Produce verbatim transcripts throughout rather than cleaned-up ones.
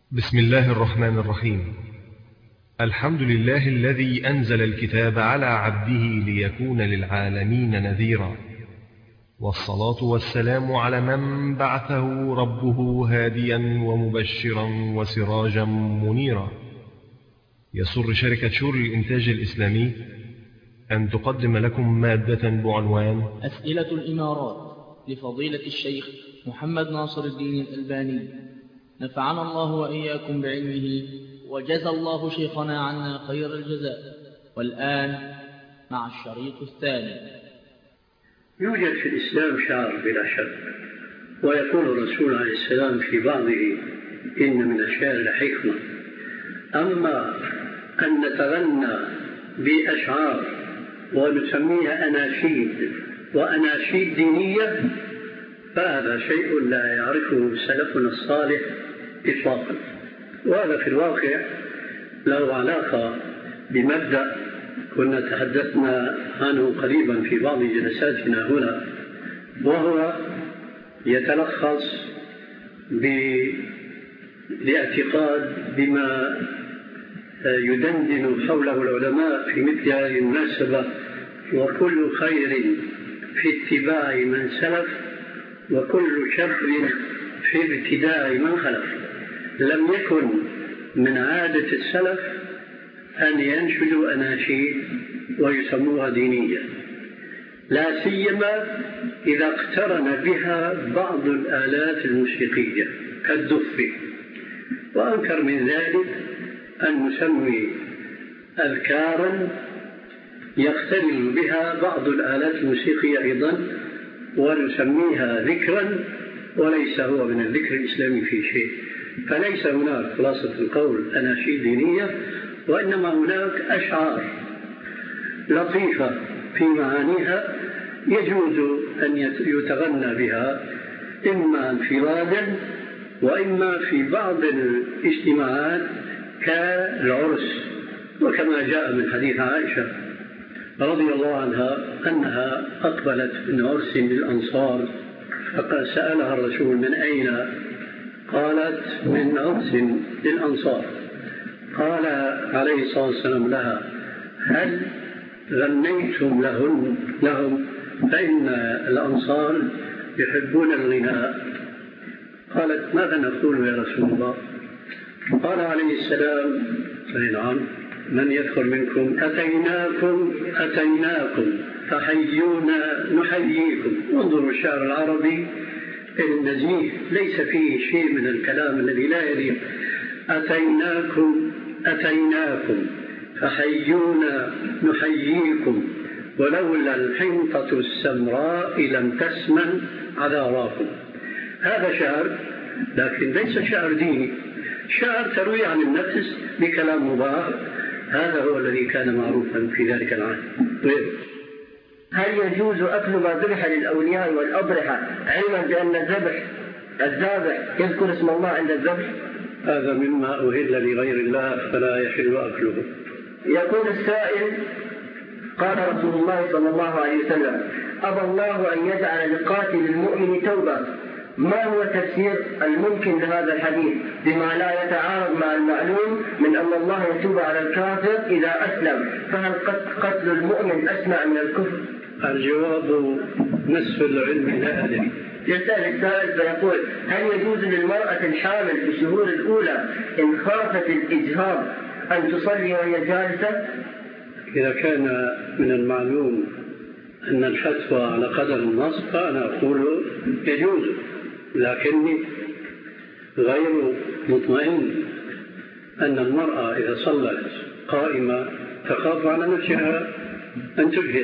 بسم الله الرحمن الرحيم. الحمد لله الذي أنزل الكتاب على عبده ليكون للعالمين نذيرا، والصلاة والسلام على من بعثه ربه هاديا ومبشرا وسراجا منيرا. يسر شركة شور الإنتاج الإسلامي أن تقدم لكم مادة بعنوان أسئلة الإمارات لفضيلة الشيخ محمد ناصر الدين الألباني، نفعنا الله وإياكم بعلمه وجزى الله شيخنا عنا خير الجزاء. والآن مع الشريط الثاني. يوجد في الإسلام شعر بلا شك، ويقول الرسول عليه السلام في بعضه: إن من الشعر لحكمة. أما أن نتغنى بأشعار ونسميها أناشيد وأناشيد دينية فهذا شيء لا يعرفه سلفنا الصالح إطلاقا، وهذا في الواقع له علاقة بمبدأ كنا تحدثنا عنه قريبا في بعض جلساتنا هنا، وهو يتلخص بالاعتقاد بما يدندن حوله العلماء في مثل هذه المناسبة: وكل خير في اتباع من سلف، وكل شر في ابتداع من خلف. لم يكن من عادة السلف أن ينشدوا أناشيد ويسموها دينية، لا سيما إذا اقترن بها بعض الآلات الموسيقية كالدف. وأنكر من ذلك أن نسمي أذكارا يقترن بها بعض الآلات الموسيقية أيضا ونسميها ذكرا، وليس هو من الذكر الإسلامي في شيء. فليس هناك خلاصة القول أناشيد دينية، وإنما هناك أشعار لطيفة في معانيها يجوز أن يتغنى بها إما انفرادا وإما في بعض الاجتماعات كالعرس، وكما جاء من حديث عائشة رضي الله عنها أنها أقبلت من عرس للأنصار فقد سألها الرسول: من أين؟ قالت: من عرس للأنصار. قال عليه الصلاة والسلام لها: هل غنيتم لهم, لهم فإن الأنصار يحبون الغناء؟ قالت: ماذا نقول يا رسول الله؟ قال عليه السلام: نعم، من يذكر منكم أتيناكم أتيناكم فحيونا نحييكم. انظروا الشعر العربي النزيه ليس فيه شيء من الكلام الذي لا يليق. أتيناكم أتيناكم فحيونا نحييكم، ولولا الحنطة السمراء لم تسمن عذاراكم. هذا شعر، لكن ليس شعر ديني، شعر تروي عن النفس بكلام مباح. هذا هو الذي كان معروفا في ذلك العهد. هل يجوز أكل ما ذبح للأولياء والأضرحة علما بأن الذبح الذابح يذكر اسم الله عند الذبح؟ هذا مما أهل لغير الله فلا يحل أكله. يقول السائل: قال رسول الله صلى الله عليه وسلم: أبى الله أن يجعل لقاتل المؤمن توبة. ما هو تفسير الممكن لهذا الحديث بما لا يتعارض مع المعلوم من أن الله يتوب على الكافر إذا أسلم؟ فهل قتل المؤمن أسمع من الكفر؟ الجواب نصف العلم لا أدري. يسأل السائل فيقول: هل يجوز للمرأة الحامل في الشهور الأولى إن خافت الإجهاض أن تصلي وهي جالسة؟ إذا كان من المعلوم أن الفتوى على قدر النص فأنا أقول يجوز، لكني غير مطمئن أن المرأة إذا صلت قائمة تخاف على نفسها أن تجهد.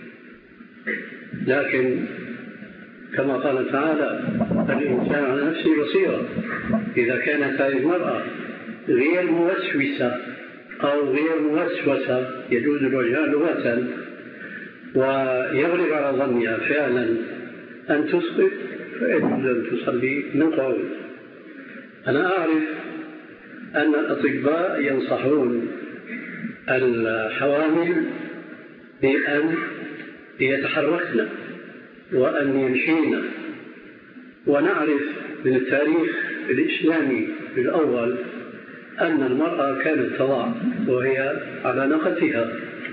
لكن كما قال تعالى: الإنسان على نفسه بصيرة. إذا كانت هذه المرأة غير موسوسة أو غير موسوسة يجوز الوجهان لغة، ويغلب على ظنها فعلا أن تسقط، فيجوز أن تصلي من قول. أنا أعرف أن الأطباء ينصحون الحوامل بأن يتحركن وأن يمشين، ونعرف من التاريخ الإسلامي الأول أن المرأة كانت تضع وهي على ناقتها،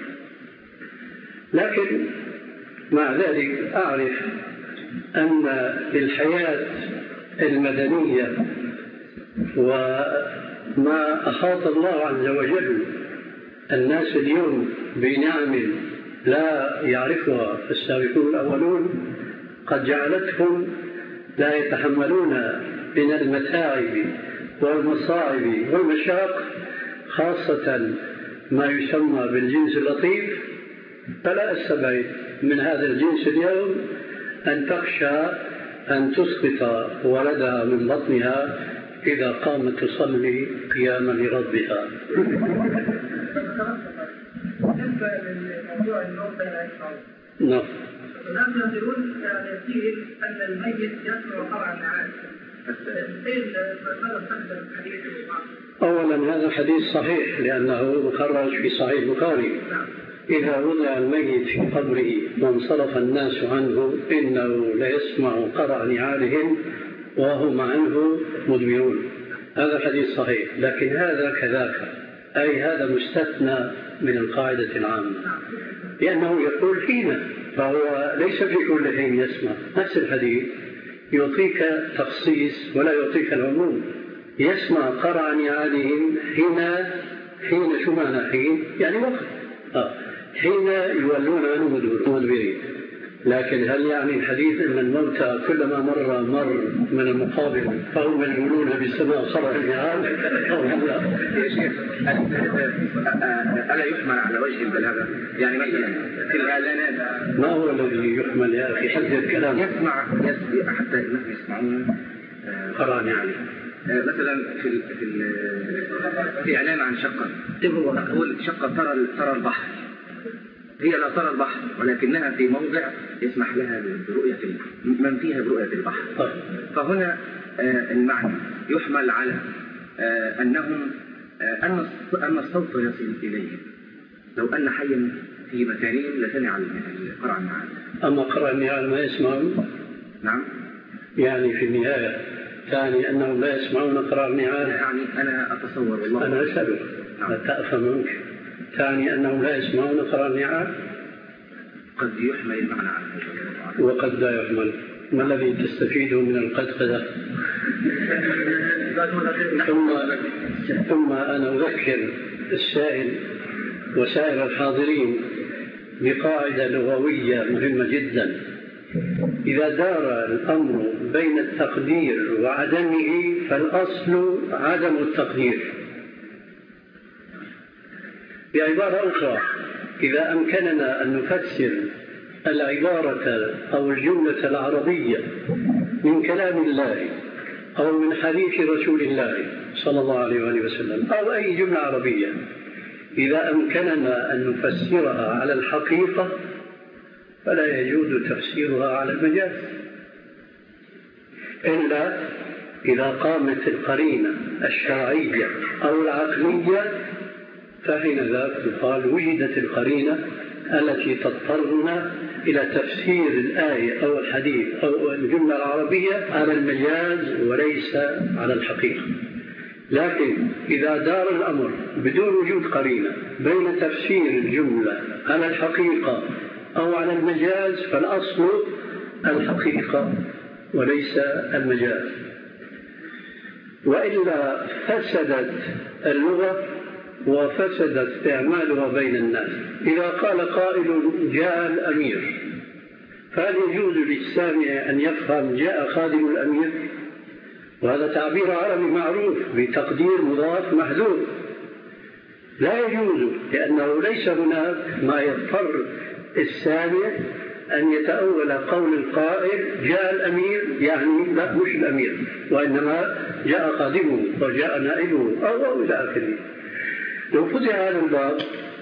لكن مع ذلك أعرف أن للحياة المدنية وما أحاط الله عز وجل الناس اليوم بنعم لا يعرفها السابقون الأولون قد جعلتهم لا يتحملون من المتاعب والمصاعب والمشاق، خاصة ما يسمى بالجنس اللطيف. فلا أستبعد من هذا الجنس اليوم أن تخشى أن تسقط ولدها من بطنها إذا قامت تصلي قياما لربها. بالنسبة لموضوع النوم بين الأشخاص، نعم. الناس يقولون يصير أن الميت يسمع قرع النعال. أولا هذا حديث صحيح لأنه مخرج في صحيح البخاري. إذا وضع الميت في قبره وانصرف الناس عنه إنه ليسمع قرع نعالهم وهم عنه مدبرون. هذا حديث صحيح، لكن هذا كذاك، أي هذا مستثنى من القاعدة العامة، لأنه يقول حين، فهو ليس في كل حين يسمع. نفس الحديث يعطيك تخصيص ولا يعطيك العموم. يسمع قرع نعالهم حين حين شو معنى حين؟ يعني وقت آه. حين يولون عنه مدبرين. لكن هل يعني الحديث أن الموتى كلما مر مر من المقابر فهم يقولون بالسماء قرع النعال؟ يا شيخ ألا يحمل على وجه البلاغة؟ يعني مثلا في الإعلانات ما هو الذي يحمل يا أخي؟ حد الكلام يسمع حتى الناس يسمعون قرع نعال. مثلا في ال في ال في إعلان عن شقة تقول شقة ترى ترى البحر، هي لا ترى البحر ولكنها في موضع يسمح لها برؤية من فيها برؤية البحر. فهنا المعنى يحمل على أنهم أن أن الصوت يصل إليهم. لو أن حيا في مكانهم لسمع القرع النعال. أما قرع النعال ما يسمعون؟ نعم. يعني في النهاية ثاني أنهم لا يسمعون قرع النعال. يعني أنا أتصور والله. أنا أسألك لا تأفهمك. ثاني أنهم لا يسمعون قرع النعال. قد يحمل المعنى على هذا وقد لا يحمل. ما الذي تستفيده من القدقدة؟ ثم ثم أنا أذكر السائل وسائر الحاضرين بقاعدة لغوية مهمة جدا. إذا دار الأمر بين التقدير وعدمه فالأصل عدم التقدير. بعبارة أخرى، إذا أمكننا أن نفسر العبارة أو الجملة العربية من كلام الله أو من حديث رسول الله صلى الله عليه وآله وسلم أو أي جملة عربية، إذا أمكننا أن نفسرها على الحقيقة فلا يجوز تفسيرها على المجاز، إلا إذا قامت القرينة الشرعية أو العقلية، فحين ذاك يقال وجدت القرينة التي تضطرنا إلى تفسير الآية أو الحديث أو الجملة العربية على المجاز وليس على الحقيقة. لكن إذا دار الأمر بدون وجود قرينة بين تفسير الجملة على الحقيقة أو على المجاز فالأصل الحقيقة وليس المجاز، وإلا فسدت اللغة وفسد استعمالها بين الناس. إذا قال قائل جاء الأمير، فهل يجوز للسامع أن يفهم جاء خادم الأمير؟ وهذا تعبير عربي معروف بتقدير مضاف محذوف. لا يجوز، لأنه ليس هناك ما يضطر السامع أن يتأول قول القائل جاء الأمير، يعني لا مش الأمير، وإنما جاء خادمه وجاء نائبه أو أو إلى آخره. لو فتح هذا الباب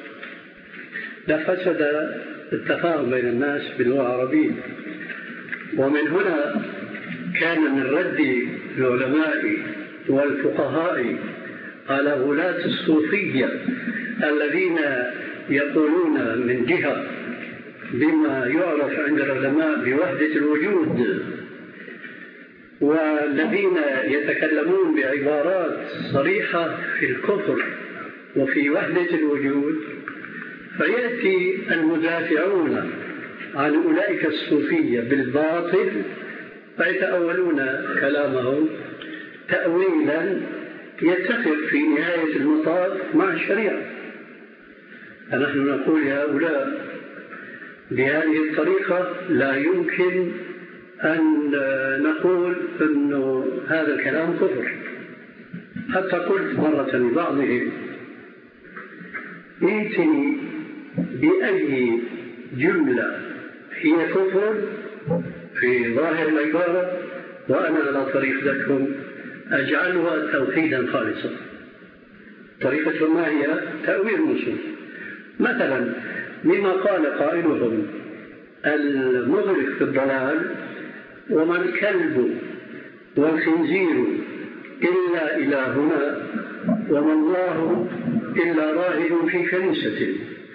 لفسد التفاهم بين الناس باللغة العربية. ومن هنا كان من رد العلماء والفقهاء على غلاة الصوفية الذين يقولون من جهة بما يعرف عند العلماء بوحدة الوجود، والذين يتكلمون بعبارات صريحة في الكفر وفي وحدة الوجود، فيأتي المدافعون عن أولئك الصوفية بالباطل فيتأولون كلامهم تأويلا يتفق في نهاية المطاف مع الشريعة. فنحن نقول لهؤلاء بهذه الطريقة لا يمكن أن نقول أن هذا الكلام كفر. حتى قلت مرة لبعضهم ائتني بأي جملة هي كفر في ظاهر العبارة وأنا على طريقتكم أجعلها توحيدا خالصا. طريقة ما هي تأويل النصوص. مثلا مما قال قائلهم المغرق في الضلال وما الكلب والخنزير إلا إلهنا وما الله إلا راهب في كنيسة،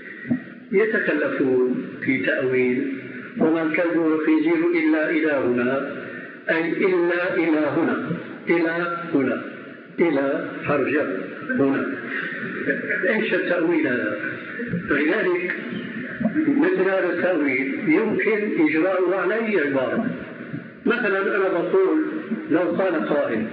يتكلفون في تأويل وما الكلب والخنزير إلا إلهنا أي إلا إلهنا إلى هنا إلى حرجة هنا. إيش التأويل هذا؟ فلذلك مثل هذا التأويل يمكن إجراءه على أي عبارة. مثلا أنا بقول لو قال قائل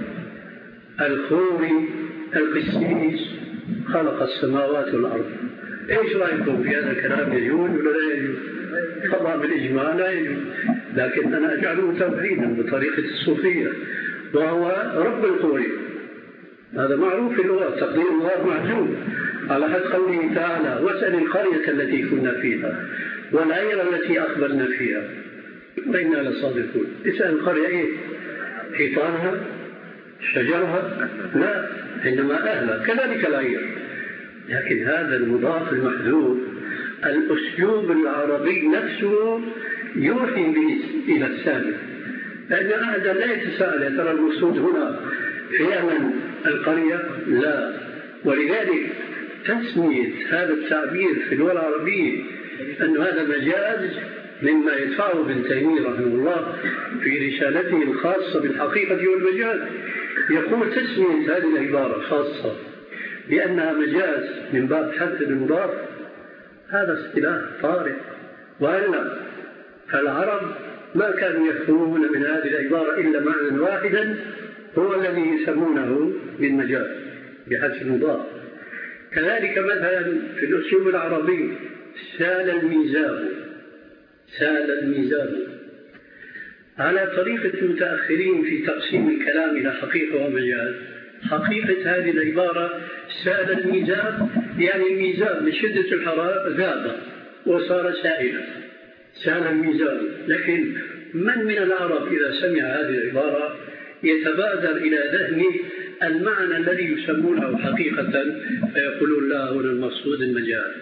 الخوري القسيس خلق السماوات والأرض، إيش رأيكم في هذا الكلام؟ يجوز ولا لا يجوز؟ طبعا بالإجماع لا يجوز، لكن أنا أجعله توحيدا بطريقة الصوفية وهو رب الخوري. هذا معروف في اللغة، تقدير الله معلوم على حد قوله تعالى واسأل القرية التي كنا فيها والعير التي أخبرنا فيها وإنا لصادقون. اسأل القرية إيه؟ حيطانها؟ شجرها؟ لا، إنما أهلها. كذلك العير. لكن هذا المضاف المحذوف الأسلوب العربي نفسه يوحي إلى السابق، لأن أحدا لا يتساءل يا ترى المقصود هنا فعلا القرية؟ لا. ولذلك تسمية هذا التعبير في اللغة العربية أن هذا مجاز مما يدفعه ابن تيمية رحمه الله في رسالته الخاصة بالحقيقة والمجاز. يقول تسمية هذه العبارة خاصة لأنها مجاز من باب حذف المضاف هذا اصطلاح طارئ، وإلا فالعرب ما كانوا يفهمون من هذه العبارة إلا معنى واحدا هو الذي يسمونه بالمجاز بحذف المضاف. كذلك مثلا في الأسلوب العربي سال الميزان، سال الميزان على طريقة المتأخرين في تقسيم الكلام إلى حقيقة ومجاز. حقيقة هذه العبارة سال الميزان يعني الميزان من شدة الحرارة ذاب وصار سائلا، سال الميزان. لكن من من العرب إذا سمع هذه العبارة يتبادر إلى ذهنه المعنى الذي يسمونه حقيقة فيقولون لا هنا المقصود المجاز.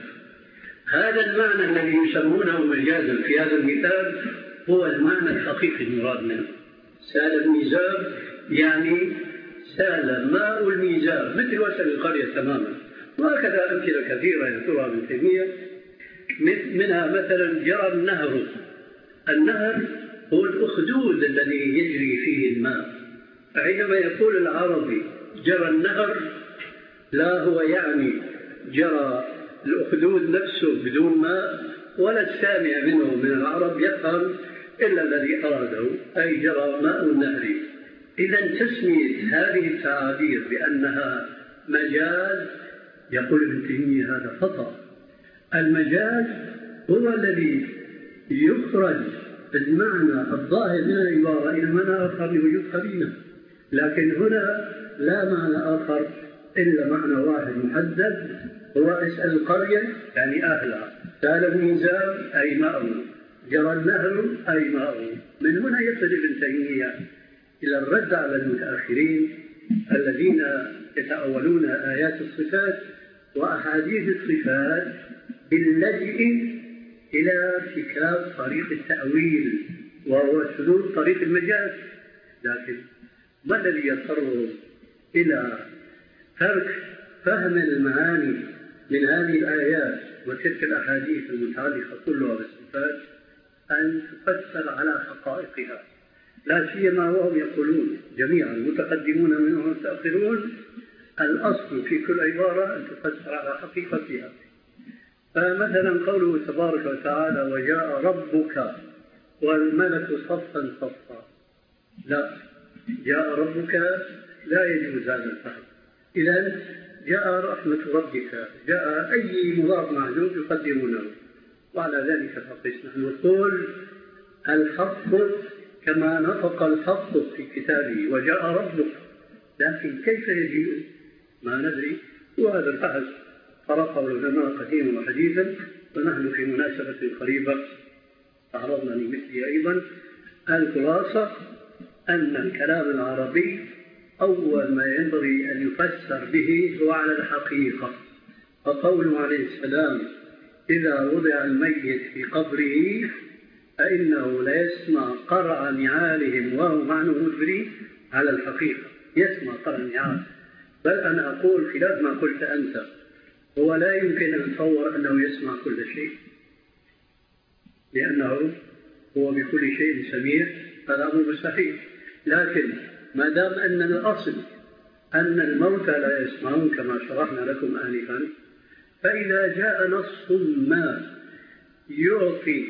هذا المعنى الذي يسمونه مجازا في هذا المثال هو المعنى الحقيقي المراد منه. سال الميزان يعني سال ماء الميزان مثل وسل القرية تماما. وهكذا أمثلة كثيرة يذكرها ابن تيمية، منها مثلا جرى النهر. النهر هو الأخدود الذي يجري فيه الماء. فحينما يقول العربي جرى النهر لا هو يعني جرى الأخدود نفسه بدون ماء، ولا السامع منه من العرب يفهم إلا الذي أراده أي جرى ماء النهر. إذا تسمية هذه التعابير بأنها مجاز يقول ابن تيمية هذا خطأ. المجاز هو الذي يخرج المعنى الظاهر من العبارة إلى معنى آخر لوجود قرينة، لكن هنا لا معنى آخر إلا معنى واحد محدد هو اسأل القرية يعني أهلها، سال الميزان أي ماء، جرى النهر أي ماء. من هنا يصل ابن تيمية إلى الرد على المتأخرين الذين يتأولون آيات الصفات وأحاديث الصفات باللجئ إلى ارتكاب طريق التأويل وهو سلوك طريق المجاز. لكن ما الذي يضطر إلى ترك فهم المعاني من هذه الآيات وتلك الأحاديث المتعلقة كلها بالصفات أن تفسر على حقائقها؟ لا سيما وهم يقولون جميعا المتقدمون منهم والمتأخرون الأصل في كل عبارة أن تفسر على حقيقتها. فمثلا قوله تبارك وتعالى وجاء ربك والملك صفا صفا، لا، جاء ربك لا يجوز هذا الفهم. إذن جاء رحمة ربك، جاء أي مضاف معجوب يقدمونه، وعلى ذلك فقس. نحن نقول الحق كما نطق الحق في كتابه وجاء ربك، لكن كيف يجوز ما ندري، وهذا البحث طرقه العلماء قديما وحديثا، ونحن في مناسبة قريبة تعرضنا لمثله أيضا. الخلاصة أن الكلام العربي أول ما ينبغي أن يفسر به هو على الحقيقة. فقوله عليه السلام إذا وضع الميت في قبره فإنه لا يسمع قرع نعالهم وهو معنى مدري، على الحقيقة يسمع قرع النعال. بل أنا أقول خلاف ما قلت أنت، هو لا يمكن أن نتصور أنه يسمع كل شيء، لأنه هو بكل شيء سميع، هذا أمر مستحيل. لكن ما دام أن الأصل أن الموتى لا يسمعون كما شرحنا لكم آنفا، فإذا جاء نص ما يعطي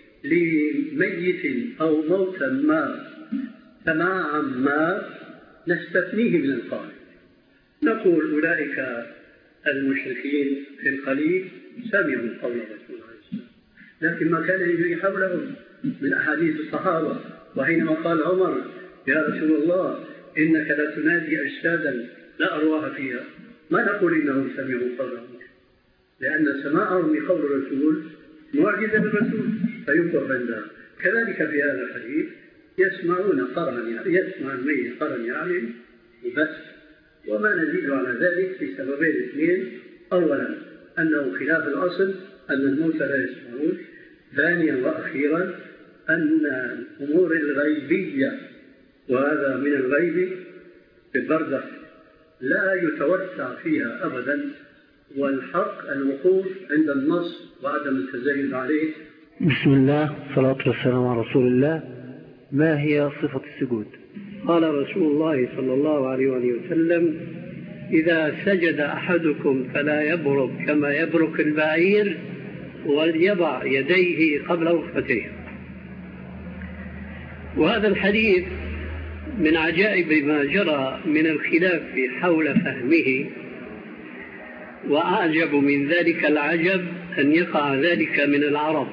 لميت أو موتى ما سماعا ما نستثنيه من القائل، نقول أولئك المشركين في الخليل سمعوا قول الرسول عليه السلام، لكن ما كان يجري حولهم من أحاديث الصحابة. وحينما قال عمر يا رسول الله إنك لا تنادي أجسادا لا أرواح فيها، ما نقول إنهم سمعوا قولهم، لأن سماعهم لقول الرسول معجزة بالرسول فينكر عندها. كذلك في هذا الحديث يسمعون قرعا، يعني يسمع الميت قرعا يعني بس، وما نزيد على ذلك في سببين اثنين: أولا أنه خلاف الأصل أن الموتى لا يسمعون، ثانيا وأخيرا أن الأمور الغيبية، وهذا من الغيب في البرزخ، لا يتوسع فيها أبدا، والحق الوقوف عند النص وعدم التزايد عليه. بسم الله والصلاة والسلام على رسول الله. ما هي صفة السجود؟ قال رسول الله صلى الله عليه وسلم إذا سجد أحدكم فلا يبرك كما يبرك البعير وليضع يديه قبل ركبتيه. وهذا الحديث من عجائب ما جرى من الخلاف حول فهمه، وأعجب من ذلك العجب أن يقع ذلك من العرب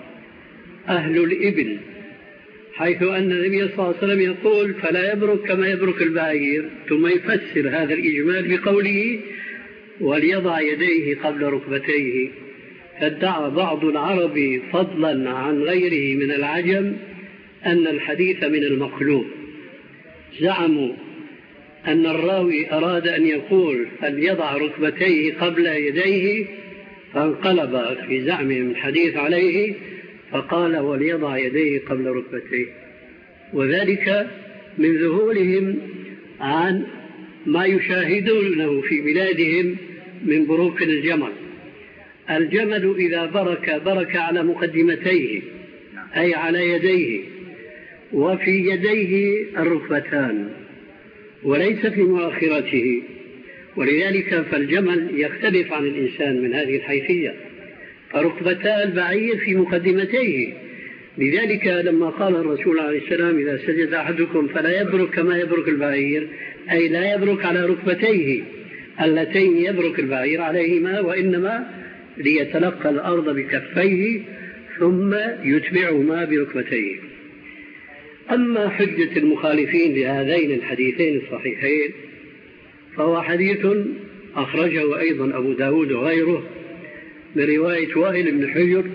أهل الإبل، حيث أن النبي صلى الله عليه وسلم يقول فلا يبرك كما يبرك البعير، ثم يفسر هذا الإجمال بقوله وليضع يديه قبل ركبتيه. فادعى بعض العرب فضلا عن غيره من العجم أن الحديث من المخلوق. زعموا أن الراوي أراد أن يقول فليضع ركبتيه قبل يديه، فانقلب في زعمهم الحديث عليه فقال وليضع يديه قبل ركبتيه، وذلك من ذهولهم عن ما يشاهدونه في بلادهم من بروك الجمل. الجمل إذا برك برك على مقدمتيه أي على يديه، وفي يديه الركبتان وليس في مؤخرته، ولذلك فالجمل يختلف عن الإنسان من هذه الحيثية، فركبتا البعير في مقدمتيه. لذلك لما قال الرسول عليه السلام إذا سجد أحدكم فلا يبرك كما يبرك البعير، أي لا يبرك على ركبتيه اللتين يبرك البعير عليهما، وإنما ليتلقى الأرض بكفيه ثم يتبعهما بركبتيه. أما حجة المخالفين لهذين الحديثين الصحيحين فهو حديث أخرجه أيضا أبو داود وغيره من رواية وائل بن حجر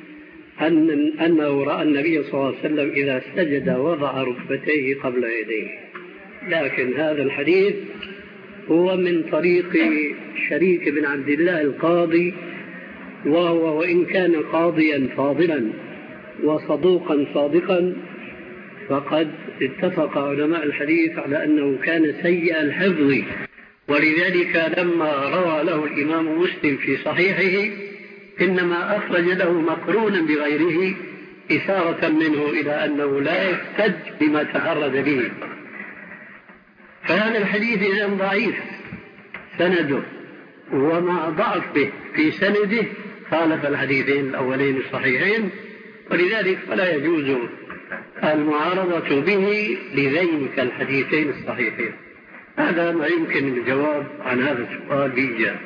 أن أنه رأى النبي صلى الله عليه وسلم إذا سجد وضع ركبتيه قبل يديه، لكن هذا الحديث هو من طريق شريك بن عبد الله القاضي، وهو وإن كان قاضيا فاضلا وصدوقا صادقا فقد اتفق علماء الحديث على أنه كان سيء الحفظ، ولذلك لما روى له الإمام مسلم في صحيحه إنما أخرج له مقرونا بغيره إثارة منه إلى أنه لا يحتج بما تفرد به. فهذا الحديث إذا ضعيف سنده، ومع ضعفه في سنده خالف الحديثين الأولين الصحيحين، ولذلك فلا يجوز المعارضة به لذينك الحديثين الصحيحين. هذا ما يمكن الجواب عن هذا السؤال بإيجاب.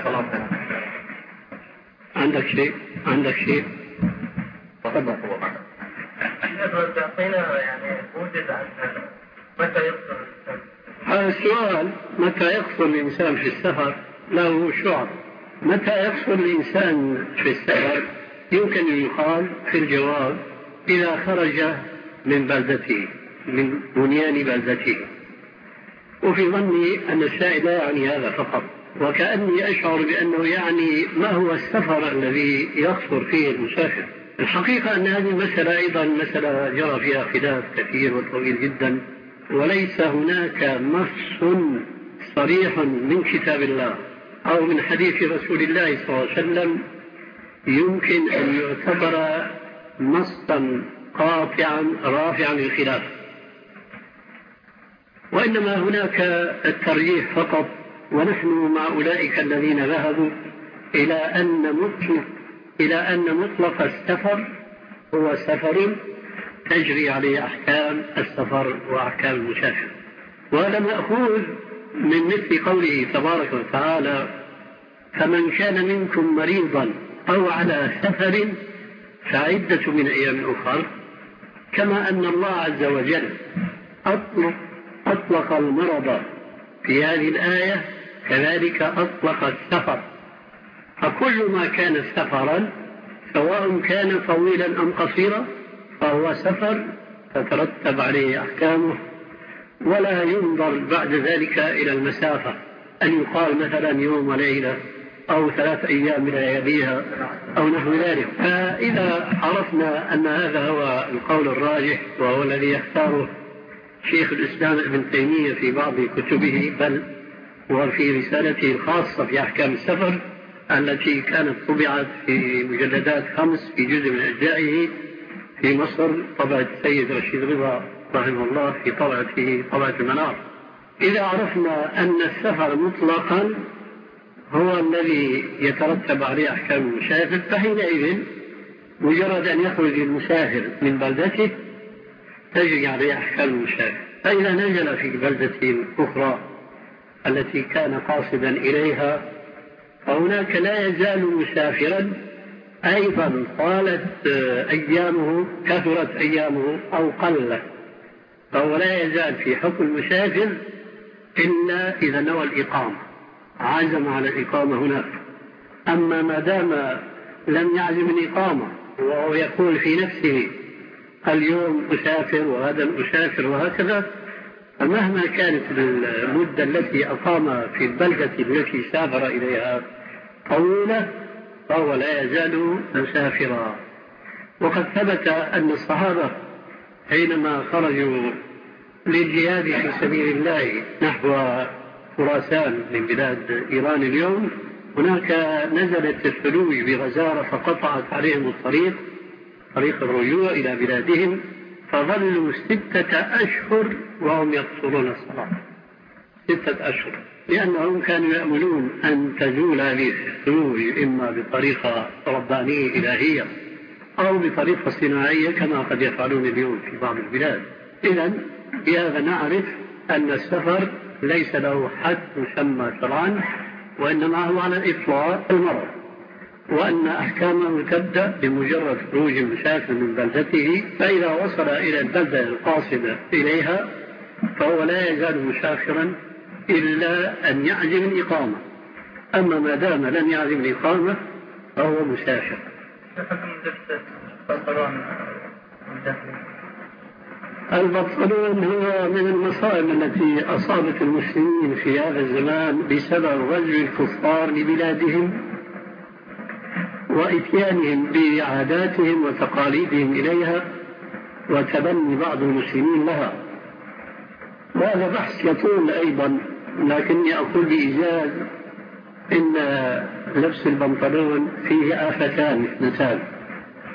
عندك شيء؟ عندك شيء؟ تفضل. يعني وجد عن متى يقصر الإنسان؟ هذا السؤال متى يقصر الإنسان في السفر له شعر. متى يقصر الإنسان في السفر يمكن أن يقال في الجواب إذا خرج من بلدته، من بنيان بلدته. وفي ظني أن السائل لا يعني هذا فقط، وكأني أشعر بأنه يعني ما هو السفر الذي يقصر فيه المسافر. الحقيقة أن هذه المسألة أيضا مسألة جرى فيها خلاف كثير وطويل جدا، وليس هناك نص صريح من كتاب الله أو من حديث رسول الله صلى الله عليه وسلم يمكن أن يعتبر نصا قاطعا رافعا للخلاف، وإنما هناك الترجيح فقط. ونحن مع أولئك الذين ذهبوا إلى أن مطلق إلى أن مطلق السفر هو سفر تجري عليه أحكام السفر وأحكام المسافر، وهذا مأخوذ من مثل قوله تبارك وتعالى: فمن كان منكم مريضا أو على سفر فعدة من أيام أخرى. كما أن الله عز وجل أطلق, أطلق المرض في هذه الآية، كذلك أطلق السفر. فكل ما كان سفرا سواء كان طويلا أم قصيرا فهو سفر تترتب عليه أحكامه، ولا ينظر بعد ذلك إلى المسافة أن يقال مثلا يوم وليلة أو ثلاث أيام لياليها أو نحو ذلك. فإذا عرفنا أن هذا هو القول الراجح وهو الذي يختاره شيخ الإسلام ابن تيمية في بعض كتبه، بل وفي رسالته الخاصة في أحكام السفر التي كانت طبعت في مجلدات خمس في جزء من أجزائه في مصر، طبعة السيد رشيد رضا رحمه الله في طبعته طبعة المنار. إذا عرفنا أن السفر مطلقا هو الذي يترتب عليه أحكام المسافر، فحينئذ مجرد أن يخرج المسافر من بلدته تجري عليه أحكام المسافر. فإذا نزل في بلدة أخرى التي كان قاصدا إليها فهناك لا يزال مسافرا أيضا، طالت أيامه كثرت أيامه أو قلت، فهو لا يزال في حكم المسافر إلا إذا نوى الإقامة، عزم على الإقامة هناك. أما ما دام لم يعزم الإقامة وهو يقول في نفسه اليوم أسافر وغدا أسافر وهكذا، فمهما كانت المدة التي أقام في البلدة التي سافر إليها طويلة فهو لا يزال مسافرا. وقد ثبت أن الصحابة حينما خرجوا للجهاد في سبيل الله نحو خراسان من بلاد إيران اليوم، هناك نزلت الثلوج بغزارة فقطعت عليهم الطريق طريق الرجوع إلى بلادهم، فظلوا ستة أشهر وهم يقصرون الصلاة. ستة أشهر، لأنهم كانوا يأملون أن تزول هذه الثلوج إما بطريقة ربانية إلهية أو بطريقة صناعية كما قد يفعلون اليوم في بعض البلاد. إذن بهذا نعرف أن السفر ليس له حد يسمى شرعا، وإنما هو على الإطلاق المرض، وأن أحكامه تبدأ بمجرد خروج المسافر من بلدته، فإذا وصل إلى البلدة القاصدة إليها فهو لا يزال مسافرا إلا أن يعزم الإقامة. أما ما دام لم يعزم الإقامة فهو مسافر. البطلون هو من المصائب التي أصابت المسلمين في هذا الزمان بسبب غزو الكفار لبلادهم وإتيانهم بعاداتهم وتقاليدهم إليها وتبني بعض المسلمين لها. وهذا بحث يطول أيضا، لكني أقول بإيجاز إن لبس البنطلون فيه آفتان اثنتان.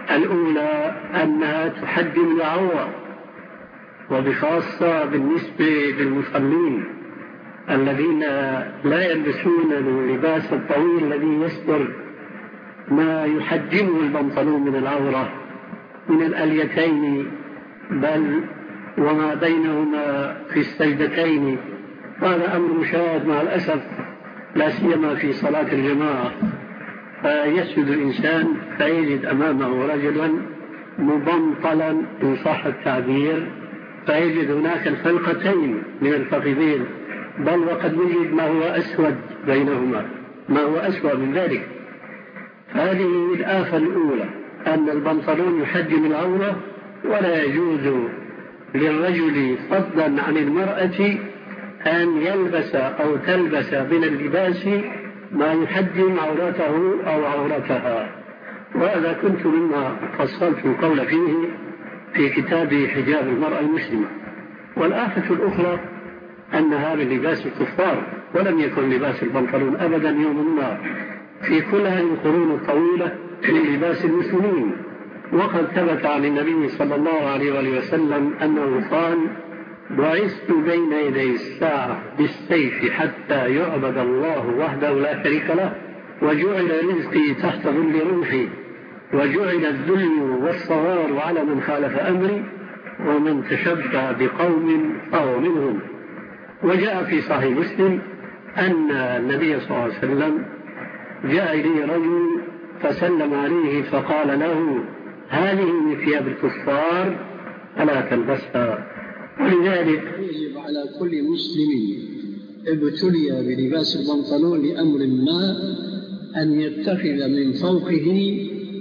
الأولى أنها تحجم العورة، وبخاصة بالنسبة للمصلين الذين لا يلبسون اللباس الطويل الذي يستر ما يحجمه البنطلون من العورة من الأليتين بل وما بينهما في السجدتين. هذا أمر مشاهد مع الأسف لا سيما في صلاة الجماعة، فيسجد الإنسان فيجد أمامه رجلا مبنطلا إن صح التعبير، فيجد هناك الفلقتين من الفخذين، بل وقد يجد ما هو أسود بينهما، ما هو أسود من ذلك. هذه الآفة الأولى، أن البنطلون يحجم العورة، ولا يجوز للرجل فضلا عن المرأة أن يلبس أو تلبس من اللباس ما يحجم عورته أو عورتها. وهذا كنت مما فصلت القول فيه في كتاب حجاب المرأة المسلمة. والآفة الأخرى أنها من لباس الكفار، ولم يكن لباس البنطلون أبدا يوم ما في كل هذه القرون الطويلة من لباس المسلمين. وقد ثبت عن النبي صلى الله عليه وآله وسلم أنه قال: بعثت بين يدي الساعة بالسيف حتى يعبد الله وحده لا شريك له، وجعل رزقي تحت ظل روحي، وجعل الذل والصغار على من خالف أمري، ومن تشبه بقوم فهو منهم. وجاء في صحيح مسلم أن النبي صلى الله عليه وسلم جاء إليه رجل فسلم عليه فقال له: هذه من ثياب الكفار ألا تلبسها. ولذلك يجب على كل مسلم ابتلي بلباس البنطلون لأمر ما أن يتخذ من فوقه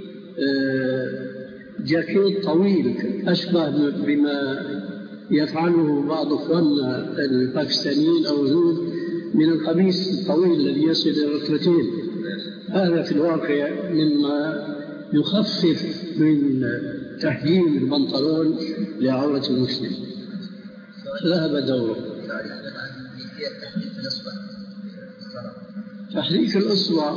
جاكيت طويل أشبه بما يفعله بعض أخواننا الباكستانيين أو الهنود من القميص الطويل الذي يصل إلى الركبتين. هذا في الواقع مما يخفف من تحجيم البنطلون لعورة المسلم. ذهب دوره. تحريك الأصبع،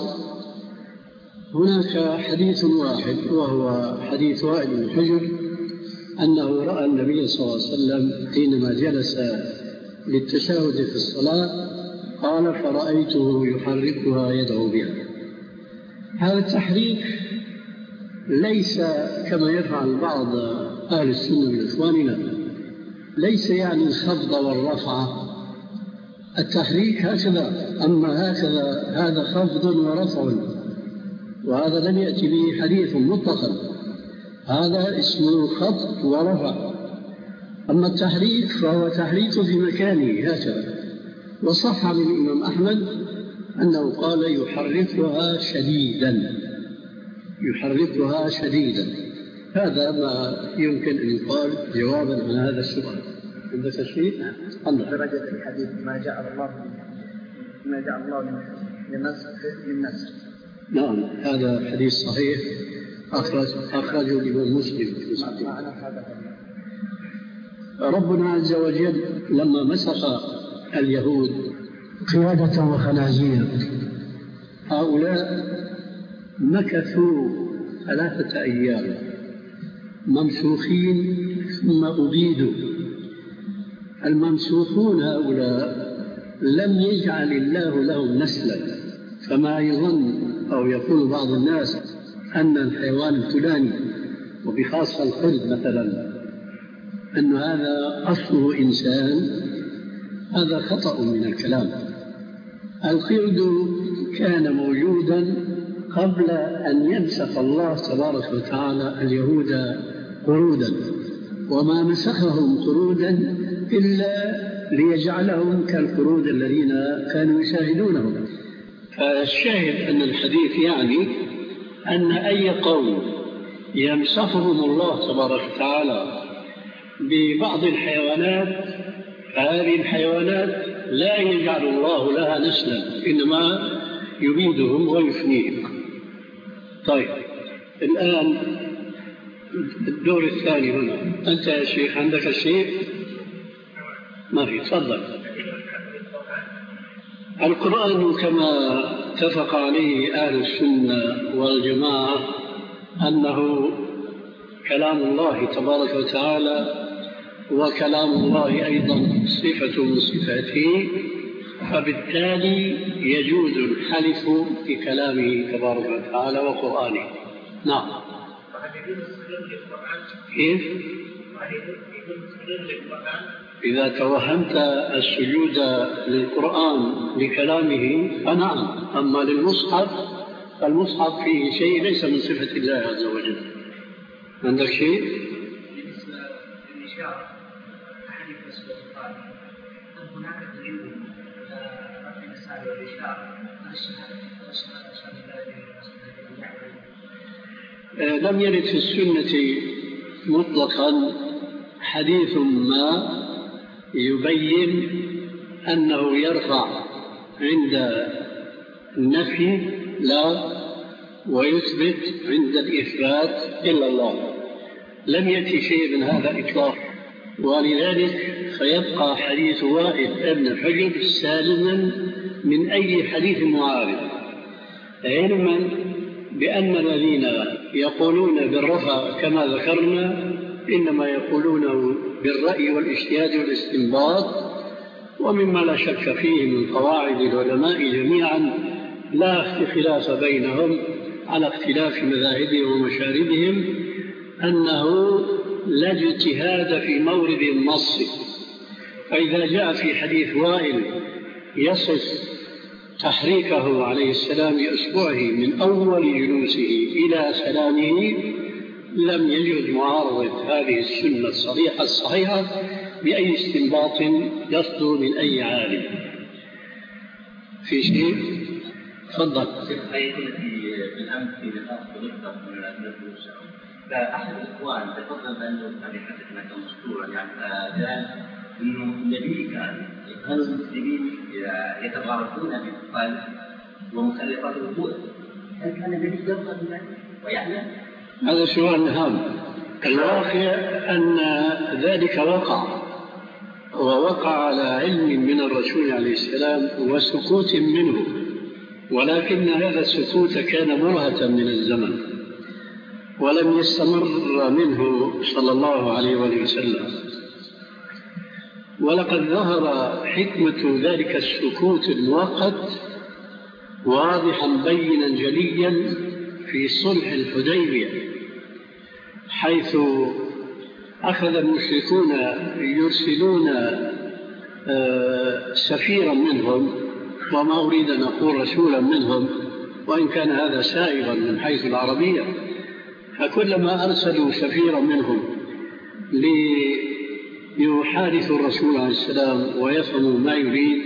هناك حديث واحد وهو حديث وائل بن حجر أنه رأى النبي صلى الله عليه وسلم حينما جلس للتشهد في الصلاة قال: فرأيته يحركها يدعو بها. هذا التحريك ليس كما يفعل بعض أهل السنة من إخواننا، ليس يعني الخفض والرفع. التحريك هكذا، أما هكذا هذا خفض ورفع، وهذا لم يأتي به حديث مطلقا، هذا اسمه خفض ورفع. أما التحريك فهو تحريك في مكانه هكذا. وصح عن الإمام أحمد أنه قال: يحركها شديدا، يحركها شديدا. هذا ما يمكن أن يقال جوابا عن هذا السؤال. عندك شيء؟ الله. درجة الحديث ما جعل الله ما جعل الله للناس. نعم، هذا حديث صحيح أخرج أخرجه الإمام مسلم. ربنا عز وجل لما مسخ اليهود قيادة وخنازير، هؤلاء مكثوا ثلاثة أيام ممسوخين ثم أبيدوا. الممسوخون هؤلاء لم يجعل الله لهم نسلا، فما يظن أو يقول بعض الناس أن الحيوان الفلاني وبخاصة القرد مثلا أن هذا أصله إنسان، هذا خطأ من الكلام. القرد كان موجودا قبل أن يمسخ الله تبارك وتعالى اليهود قرودا، وما مسخهم قرودا إلا ليجعلهم كالقرود الذين كانوا يشاهدونهم. فالشاهد أن الحديث يعني أن أي قوم يمسخهم الله تبارك وتعالى ببعض الحيوانات، فهذه الحيوانات لا يجعل الله لها نسلا، إنما يبيدهم ويفنيهم. طيب، الآن الدور الثاني هنا. أنت يا شيخ عندك شيء؟ ما في، تفضل. القرآن كما اتفق عليه أهل السنة والجماعة أنه كلام الله تبارك وتعالى وكلام الله أيضا صفة من صفاته، فبالتالي يجوز الحلف بكلامه تبارك وتعالى وقرآنه. نعم. كيف؟ إذا توهمت السجود للقرآن لكلامه فنعم، أما للمصحف فالمصحف فيه شيء ليس من صفة الله عز وجل. عندك شيء؟ بالنسبة للإشارة أحد يفسر القرآن، هل هناك دليل على رفع الإسهال والإشارة؟ هل الشهادة والشهادة شاملة؟ لم يرد في السنة مطلقا حديث ما يبين أنه يرفع عند النفي لا ويثبت عند الإثبات إلا الله، لم يأتي شيء من هذا إطلاق، ولذلك فيبقى حديث وائل ابن حجر سالما من أي حديث معارض، علما بأن الذين يقولون بالرفع كما ذكرنا إنما يقولونه بالرأي والاجتهاد والاستنباط، ومما لا شك فيه من قواعد العلماء جميعا لا خلاف بينهم على اختلاف مذاهبهم ومشاربهم أنه لا اجتهاد في مورد النص. فإذا جاء في حديث وائل يصف تحريكه عليه السلام بأسبوعه من أول جلوسه إلى سلامه، لم يجد معارضة هذه السنة الصريحة الصحيحة بأي استنباط يصدر من أي عالم. في شيء؟ تفضل. الآية التي بالأمس في لقاء طريقة من النبي فأحد الإخوان تفضل بأنه هذه حدثنا كمسطورة يعني فقال إنه النبي كان كانوا المسلمين يتباركون بالقلب ومخلفات الوقوع، هل كان النبي يرضى بذلك ويعلم؟ هذا سؤال هام. الواقع أن ذلك وقع، ووقع على علم من الرسول عليه السلام وسكوت منه، ولكن هذا السكوت كان مرهة من الزمن ولم يستمر منه صلى الله عليه وسلم. ولقد ظهر حكمة ذلك السكوت المؤقت واضحا بينا جليا في صلح الحديبية، حيث أخذ المشركون يرسلون سفيرا منهم، وما أريد أن أقول رسولا منهم وإن كان هذا سائغا من حيث العربية، فكلما أرسلوا سفيرا منهم ليحادثوا الرسول عليه السلام ويفهموا ما يريد،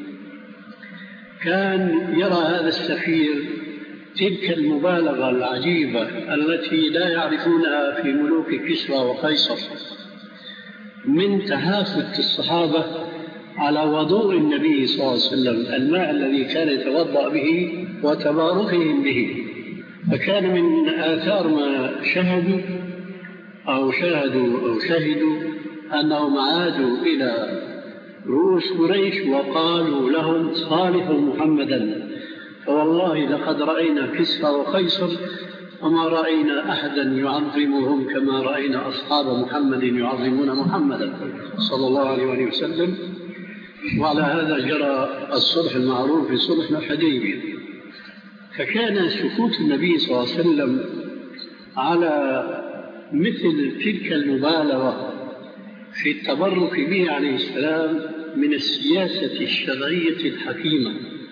كان يرى هذا السفير تلك المبالغة العجيبة التي لا يعرفونها في ملوك كسرى وقيصر من تهافت الصحابة على وضوء النبي صلى الله عليه وسلم، الماء الذي كان يتوضأ به وتباركهم به. فكان من آثار ما شهدوا أو شاهدوا أو شهدوا أنهم عادوا إلى رؤوس قريش وقالوا لهم صالحوا محمدا، فوالله لقد رأينا كسرى وقيصر وما رأينا أحدا يعظمهم كما رأينا أصحاب محمد يعظمون محمدا صلى الله عليه وسلم. وعلى هذا جرى الصلح المعروف في صلح الحديبية. فكان سكوت النبي صلى الله عليه وسلم على مثل تلك المبالغة في التبرك به عليه السلام من السياسة الشرعية الحكيمة،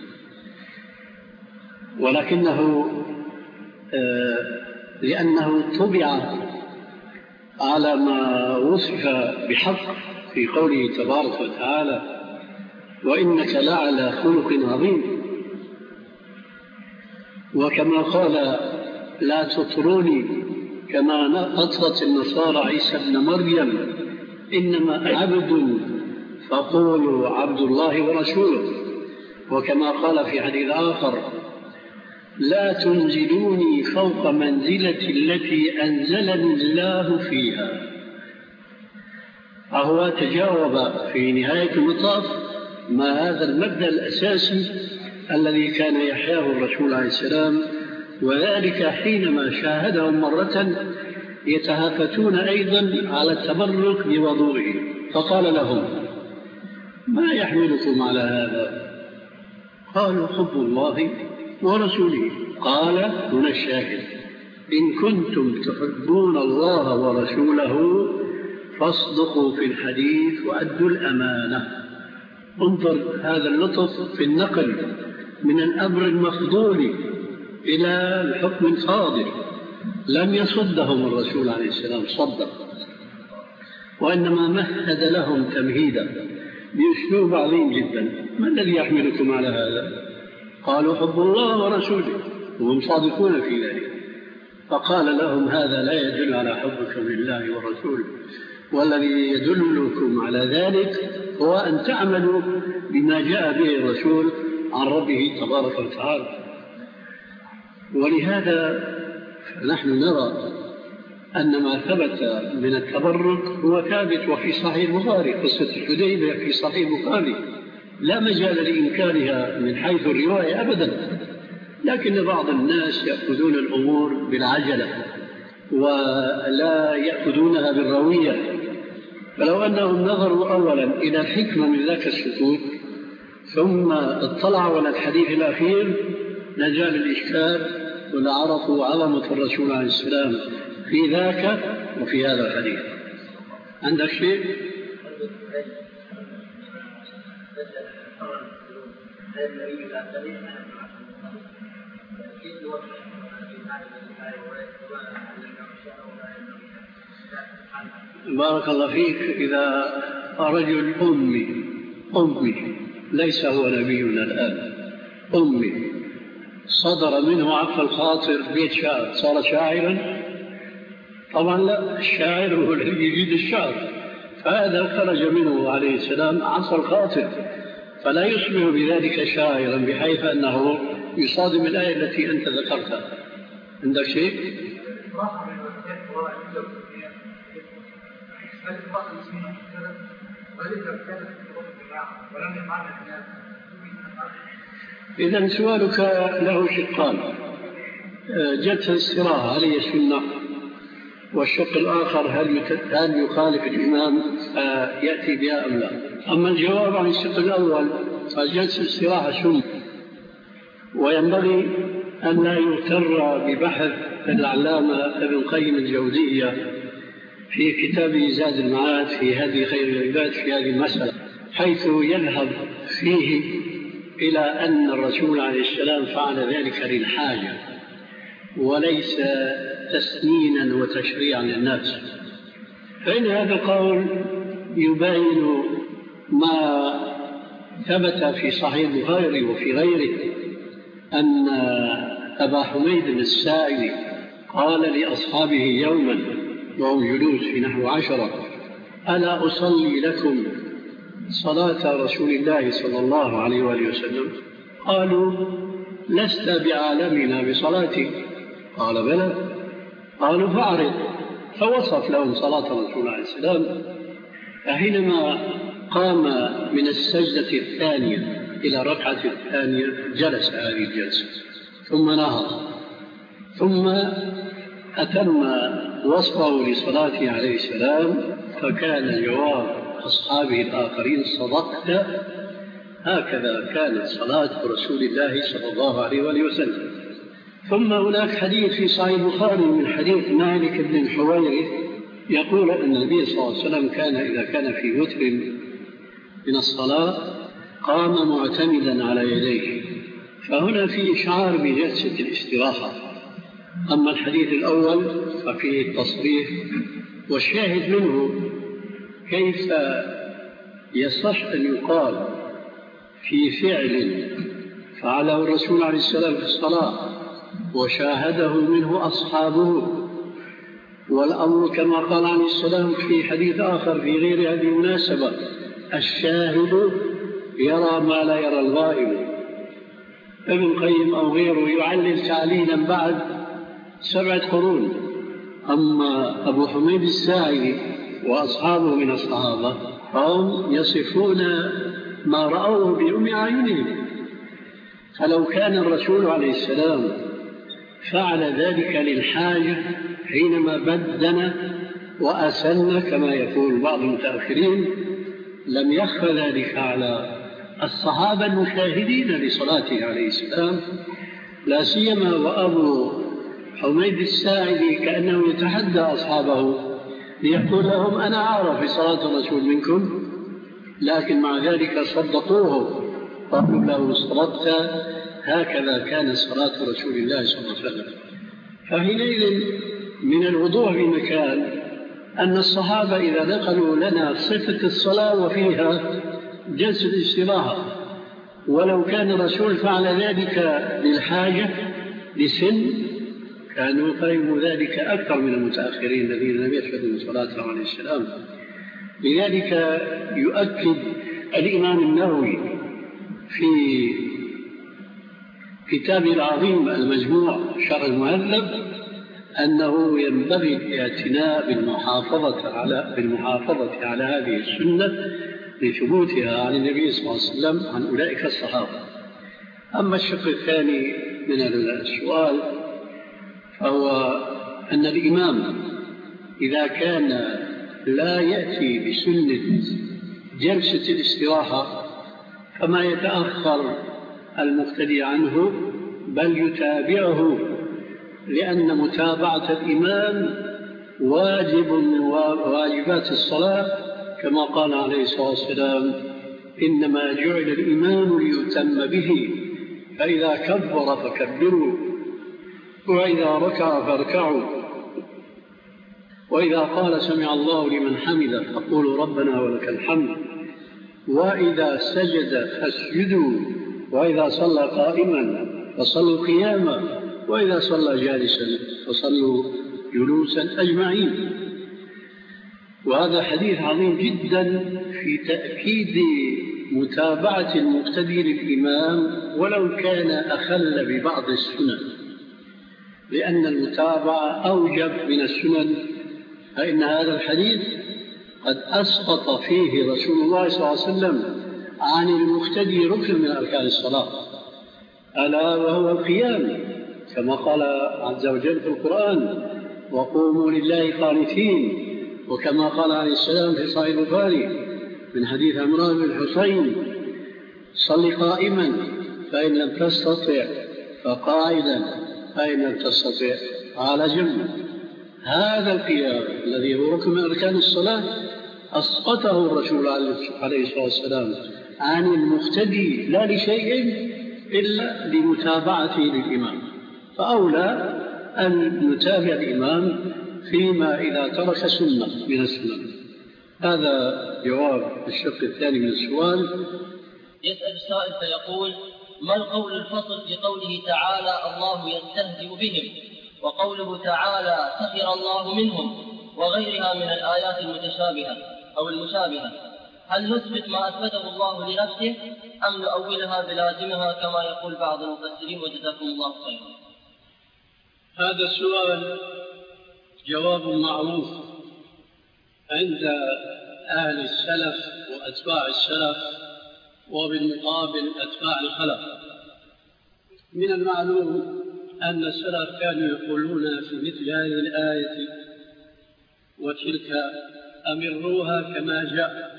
ولكنه لأنه طبع على ما وصف بحق في قوله تبارك وتعالى وإنك لعلى خلق عظيم، وكما قال لا تطروني كما أطرت النصارى عيسى ابن مريم إنما عبد فقولوا عبد الله ورسوله، وكما قال في حديث آخر لا تنزلوني فوق منزلة التي أنزلني الله فيها. فهو تجاوب في نهاية المطاف ما هذا المبدأ الأساسي الذي كان يحياه الرسول عليه السلام، وذلك حينما شاهدهم مرة يتهافتون أيضا على التبرك بوضوئه، فقال لهم: ما يحملكم على هذا؟ قالوا: حب الله ورسوله. قال: هنا الشاهد: إن كنتم تحبون الله ورسوله فاصدقوا في الحديث وأدوا الأمانة. انظر هذا اللطف في النقل من الأمر المفضول إلى الحكم الصادر. لم يصدهم الرسول عليه السلام صدق، وإنما مهد لهم تمهيدا بأسلوب عظيم جدا. ما الذي يحملكم على هذا؟ قالوا: حب الله ورسوله، وهم صادقون في ذلك. فقال لهم: هذا لا يدل على حبكم لله ورسوله، والذي يدلكم على ذلك هو أن تعملوا بما جاء به الرسول عن ربه تبارك وتعالى. ولهذا نحن نرى أن ما ثبت من التبرك هو ثابت وفي صحيح البخاري. قصة الحديبية في صحيح البخاري لا مجال لإنكارها من حيث الرواية أبدا، لكن بعض الناس يأخذون الأمور بالعجلة ولا يأخذونها بالروية. فلو أنهم نظروا أولا إلى الحكمة من ذاك السكوت ثم اطلعوا على الحديث الأخير نجال الإشكال، ولعرفوا عظمة الرسول عليه السلام في ذاك وفي هذا الحديث. عندك شيء؟ بارك الله فيك. إذا رجل أمي أمي ليس هو نبينا الآن، أمي صدر منه عفو الخاطر بيت شاعر صار شاعرا؟ طبعا لا، الشاعر هو الذي يجيد الشعر، فهذا خرج منه عليه السلام عفو الخاطر، فلا يصبح بذلك شاعرا بحيث أنه يصادم الآية التي أنت ذكرتها. عندك شيء؟ إذا سؤالك له شقان: جلسة الاستراحة هل هي سنة؟ والشق الآخر هل هل يخالف الإمام يأتي بها أم لا؟ أما الجواب عن الشق الأول فجلسة الاستراحة سنة، وينبغي أن لا يغتر ببحث العلامة ابن القيم الجوزية في كتابه زاد المعاد في هدي خير العباد في هذه المسألة، حيث يذهب فيه إلى أن الرسول عليه السلام فعل ذلك للحاجة وليس تسنينا وتشريعا للناس. فإن هذا القول يبين ما ثبت في صحيح البخاري وفي غيره أن أبا حميد السائلي قال لأصحابه يوما وهم جلوس في نحو عشرة: ألا أصلي لكم صلاة رسول الله صلى الله عليه وآله وسلم؟ قالوا: لست بعالمنا بصلاتك. قال: بلى. قالوا: فأعرض. فوصف لهم صلاة الرسول عليه السلام. فحينما قام من السجدة الثانية إلى ركعة الثانية جلس هذه الجلسة ثم نهض ثم أتم وصفه لصلاته عليه السلام، فكان جواب أصحابه الآخرين: صدقت، هكذا كانت صلاة رسول الله صلى الله عليه وآله وسلم. ثم هناك حديث في صحيح البخاري من حديث مالك بن الحويرث يقول أن النبي صلى الله عليه وسلم كان إذا كان في وتر من الصلاة قام معتمدا على يديه، فهنا في إشعار بجلسة الاستراحة. أما الحديث الأول ففيه التصريح، والشاهد منه كيف يصح أن يقال في فعل فعله الرسول عليه السلام في الصلاة وشاهده منه أصحابه، والأمر كما قال عليه السلام في حديث آخر في غير هذه المناسبة: الشاهد يرى ما لا يرى الغائب. ابن القيم أو غيره يعلل تعليلا بعد سبعة قرون. أما أبو حميد الساعدي وأصحابه من الصحابة فهم يصفون ما رأوه بأم أعينهم. فلو كان الرسول عليه السلام فعل ذلك للحاجة حينما بدن وأسن كما يقول بعض المتأخرين لم يخفى ذلك على الصحابة المشاهدين لصلاته عليه السلام، لا سيما وأبو حميد الساعدي كأنه يتحدى أصحابه ليقول لهم أنا أعرف صلاة الرسول منكم، لكن مع ذلك صدقوه قالوا له صدقت، هكذا كانت صلاة رسول الله صلى الله عليه وسلم. فحينئذ من الوضوح بمكان أن الصحابة إذا نقلوا لنا صفة الصلاة وفيها جلسة الاستراحة، ولو كان الرسول فعل ذلك للحاجة لسن كانوا يقيموا ذلك أكثر من المتأخرين الذين لم يشهدوا صلاته عليه السلام. لذلك يؤكد الإمام النووي في كتابه العظيم المجموع شرح المهذب أنه ينبغي الاعتناء بالمحافظة على بالمحافظة على هذه السنة لثبوتها عن النبي صلى الله عليه وسلم عن أولئك الصحابة. أما الشق الثاني من السؤال فهو أن الإمام إذا كان لا يأتي بسنة جلسة الاستراحة فما يتأخر المقتدي عنه بل يتابعه، لأن متابعة الإمام واجب من واجبات الصلاة كما قال عليه الصلاة والسلام إنما جعل الإمام ليتم به، فإذا كبر فكبروا، وإذا ركع فاركعوا، وإذا قال سمع الله لمن حمده فقولوا ربنا ولك الحمد، وإذا سجد فاسجدوا، وإذا صلى قائما فصلوا قياما، وإذا صلى جالسا فصلوا جلوسا أجمعين. وهذا حديث عظيم جدا في تأكيد متابعة المقتدي للإمام ولو كان أخل ببعض السنن، لأن المتابعة أوجب من السنن، فإن هذا الحديث قد أسقط فيه رسول الله صلى الله عليه وسلم عن المقتدي ركن من أركان الصلاة ألا وهو القيام، كما قال عز وجل في القرآن وقوموا لله قانتين، وكما قال عليه السلام في صحيح البخاري من حديث عمران بن الحصين صل قائما فإن لم تستطع فقاعدا فإن لم تستطع على جنب. هذا القيام الذي هو ركن من أركان الصلاة أسقطه الرسول عليه الصلاة والسلام عن المقتدي لا لشيء إلا لمتابعته للإمام، فأولى أن نتابع الإمام فيما إذا ترك سنة من السنن. هذا جواب الشق الثاني من السؤال. يسأل السائل فيقول ما القول الفصل في قوله تعالى الله يستهزئ بهم، وقوله تعالى سخر الله منهم، وغيرها من الآيات المتشابهة أو المشابهة؟ هل نثبت ما أثبته الله لنفسه أم نؤولها بلازمها كما يقول بعض المفسرين وجزاكم الله خيرا؟ هذا السؤال جواب معروف عند أهل السلف وأتباع السلف، وبالمقابل أتباع الخلف. من المعلوم أن السلف كانوا يقولون في مثل هذه الآية وتلك أمروها كما جاء،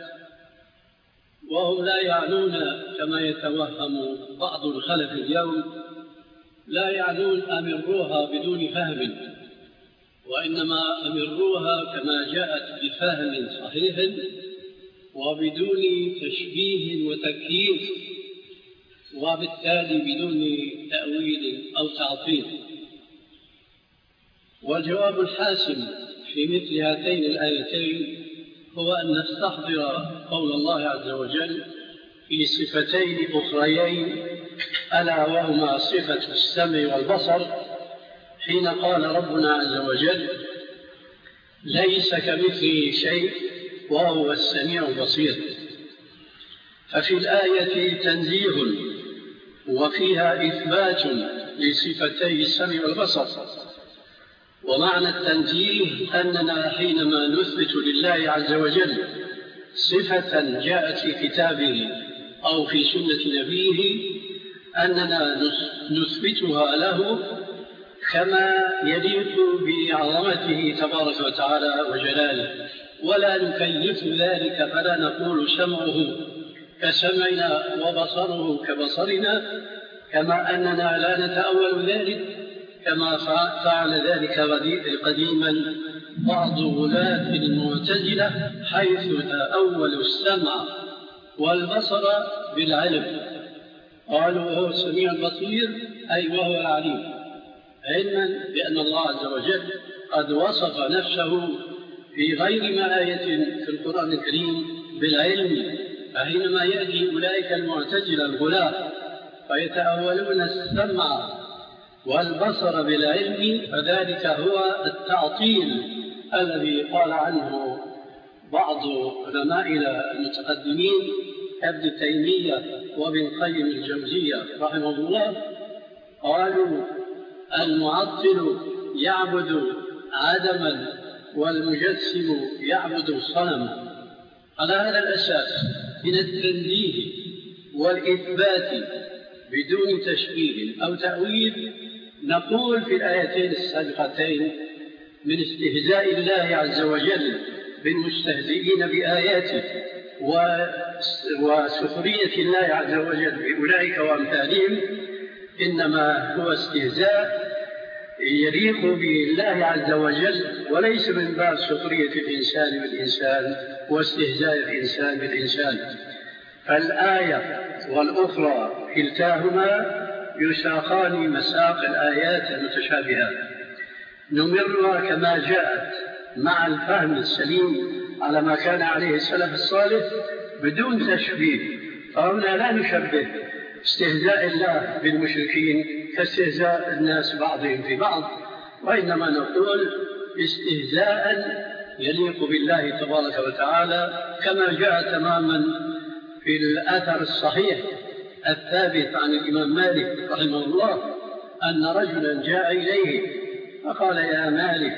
وهم لا يعنون كما يتوهم بعض الخلف اليوم، لا يعنون أمروها بدون فهم، وإنما أمروها كما جاءت بفهم صحيح وبدون تشبيه وتكييف، وبالتالي بدون تأويل أو تعطيل. والجواب الحاسم في مثل هاتين الآيتين هو أن نستحضر قول الله عز وجل في صفتين أخريين ألا وهما صفة السمع والبصر، حين قال ربنا عز وجل ليس كمثله شيء وهو السميع البصير. ففي الآية تنزيه وفيها إثبات لصفتي السمع والبصر. ومعنى التنزيه أننا حينما نثبت لله عز وجل صفة جاءت في كتابه أو في سنة نبيه أننا نثبتها له كما يليق بعظمته تبارك وتعالى وجلاله، ولا نكيف ذلك فلا نقول سمعه كسمعنا وبصره كبصرنا، كما أننا لا نتأول ذلك كما فعل ذلك قديما بعض غلاة المعتزلة، حيث تأولوا السمع والبصر بالعلم، قالوا وهو السميع البصير أي وهو العليم، علما بأن الله عز وجل قد وصف نفسه في غير ما آية في القرآن الكريم بالعلم. فحينما يأتي أولئك المعتزلة الغلاة فيتأولون السمع والبصر بالعلم، فذلك هو التعطيل الذي قال عنه بعض علمائنا المتقدمين كابن تيمية وابن قيم الجوزية رحمه الله، قالوا المعطل يعبد عدما والمجسم يعبد الصنم. على هذا الأساس من التنزيه والإثبات بدون تشبيه أو تأويل نقول في الآيتين السابقتين من استهزاء الله عز وجل بالمستهزئين بآياته وسخرية الله عز وجل بأولئك وأمثالهم إنما هو استهزاء يليق بالله عز وجل، وليس من باب سخرية الإنسان بالإنسان واستهزاء الإنسان بالإنسان. فالآية والأخرى كلتاهما يساقان مساق الآيات المتشابهات، نمرها كما جاءت مع الفهم السليم على ما كان عليه السلف الصالح بدون تشبيه. فهنا لا نشبه استهزاء الله بالمشركين كاستهزاء الناس بعضهم في بعض، وإنما نقول استهزاء يليق بالله تبارك وتعالى، كما جاء تماما في الأثر الصحيح الثابت عن الإمام مالك رحمه الله أن رجلا جاء إليه فقال يا مالك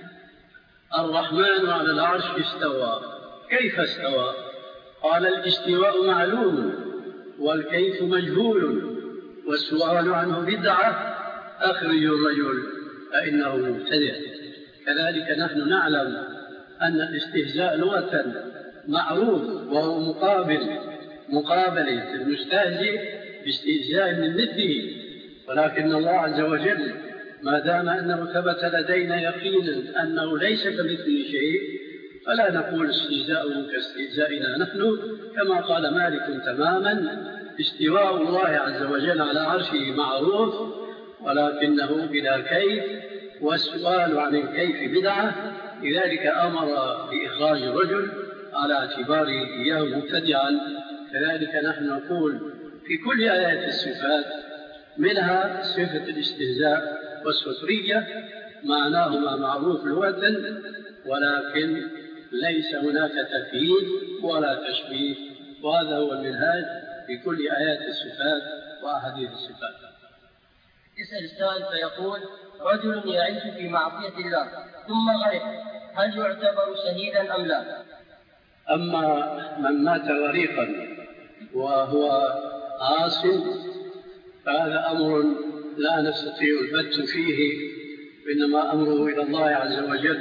الرحمن على العرش استوى، كيف استوى؟ قال الاستواء معلوم والكيف مجهول والسؤال عنه بدعة، أخرجوا الرجل فإنه مبتدع. كذلك نحن نعلم أن الاستهزاء لغة معروف وهو مقابل مقابلة المستهزئ باستهزاء من مثله، ولكن الله عز وجل ما دام أنه ثبت لدينا يقينا أنه ليس كمثله شيء فلا نقول استهزاؤه كاستهزائنا نحن، كما قال مالك تماما استواء الله عز وجل على عرشه معروف ولكنه بلا كيف، والسؤال عن الكيف بدعة، لذلك أمر بإخراج الرجل على اعتباره إياه مبتدعا. كذلك نحن نقول في كل آيات الصفات منها صفة الاستهزاء والسخرية معناهما معروف لغة، ولكن ليس هناك تكييف ولا تشبيه، وهذا هو المنهاج في كل آيات الصفات وأحاديث الصفات. يسأل السائل فيقول رجل يعيش في معصية الله ثم غرق، هل يعتبر شهيدا أم لا؟ أما من مات غريقا وهو عاص فهذا أمر لا نستطيع البت فيه، إنما أمره إلى الله عز وجل.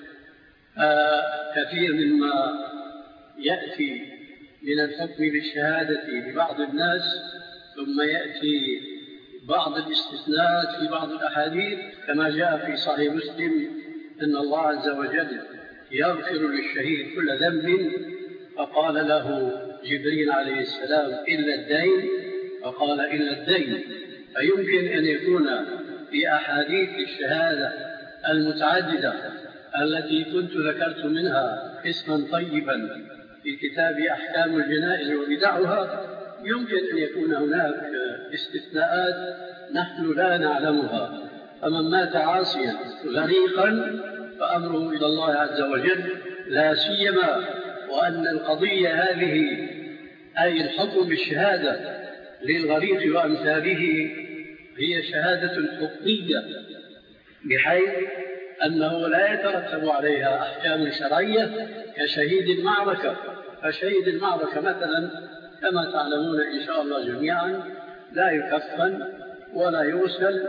آه كثير مما يأتي من الحكم بالشهادة لبعض الناس ثم يأتي بعض الاستثناءات في بعض الأحاديث كما جاء في صحيح مسلم أن الله عز وجل يغفر للشهيد كل ذنب، فقال له جبريل عليه السلام إلا الدين، فقال إلا الدين. فيمكن أن يكون في أحاديث الشهادة المتعددة التي كنت ذكرت منها قسما طيبا في كتاب أحكام الجنائز وبدعها، يمكن أن يكون هناك استثناءات نحن لا نعلمها. فمن مات عاصيا غريقا فأمره إلى الله عز وجل، لا سيما وأن القضية هذه أي الحكم بالشهادة للغريق وأمثاله هي شهادة حقيقية، بحيث أنه لا يترتب عليها أحكام شرعية كشهيد المعركة. فشهيد المعركة مثلا كما تعلمون إن شاء الله جميعا لا يكفن ولا يغسل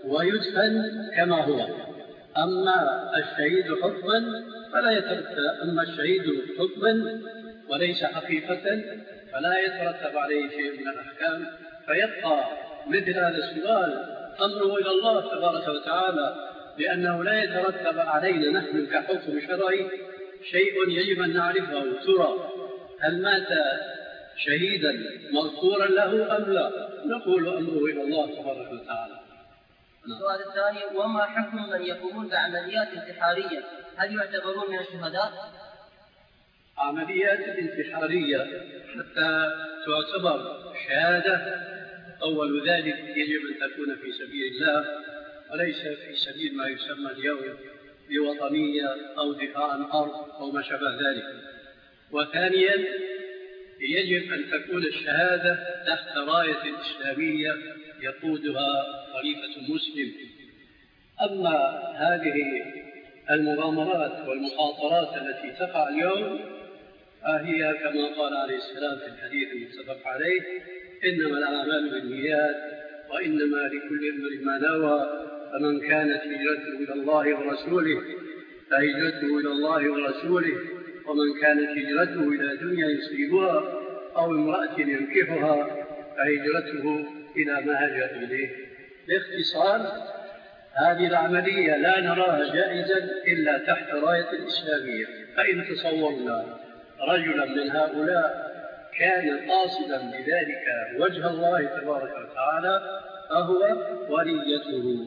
ويدفن كما هو. أما الشهيد حكما فلا يترتب أما الشهيد حكما وليس حقيقة فلا يترتب عليه شيء من الأحكام، فيبقى مثل هذا السؤال أمره إلى الله تبارك وتعالى، لأنه لا يترتب علينا نحن كحكم شرعي شيء يجب أن نعرفه. ترى هل مات شهيدا مغفورا له أم لا؟ نقول أمره إلى الله تبارك وتعالى. السؤال الثاني: وما حكم من يقومون بعمليات انتحارية؟ هل يعتبرون من الشهداء؟ عمليات انتحارية حتى تعتبر شهادة أول ذلك يجب أن تكون في سبيل الله وليس في سبيل ما يسمى اليوم بوطنية أو دفاع عن أرض أو ما شابه ذلك. وثانيا يجب أن تكون الشهادة تحت راية إسلامية يقودها خليفة مسلم. أما هذه المغامرات والمخاطرات التي تقع اليوم فهي كما قال عليه السلام في الحديث المتفق عليه: إنما الأعمال بالنيات وإنما لكل امرئ ما نوى، فمن كانت هجرته إلى الله ورسوله فهجرته إلى الله ورسوله، ومن كانت هجرته إلى دنيا يصيبها أو امرأة ينكحها فهجرته إلى ما هاجر إليه. باختصار هذه العملية لا نراها جائزا إلا تحت راية الإسلامية. فإن تصورنا رجلا من هؤلاء كان قاصدا بذلك وجه الله تبارك وتعالى فهو وليته.